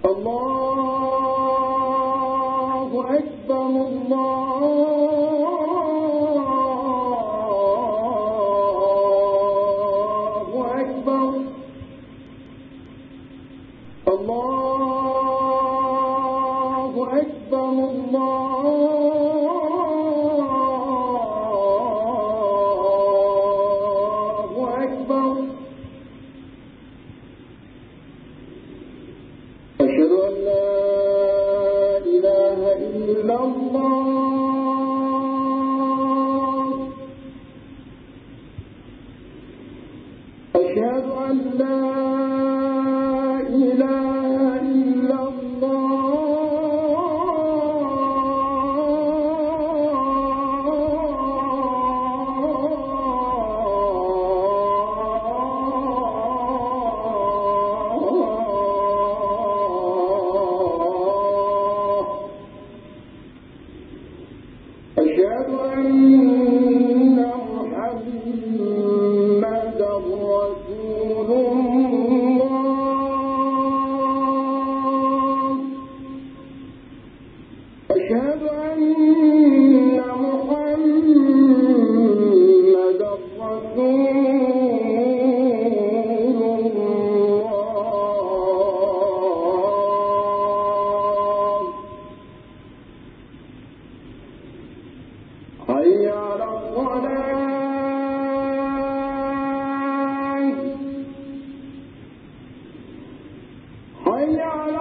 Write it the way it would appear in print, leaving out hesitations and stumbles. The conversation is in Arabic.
الله أكبر الله أكبر الله أكبر الله أكبر أشهد أن لا إله إلا الله أشهد أن لا إله إلا أشهد أن محمدا رسول الله أشهد أن محمدا رسول الله حي على الصلاة حي على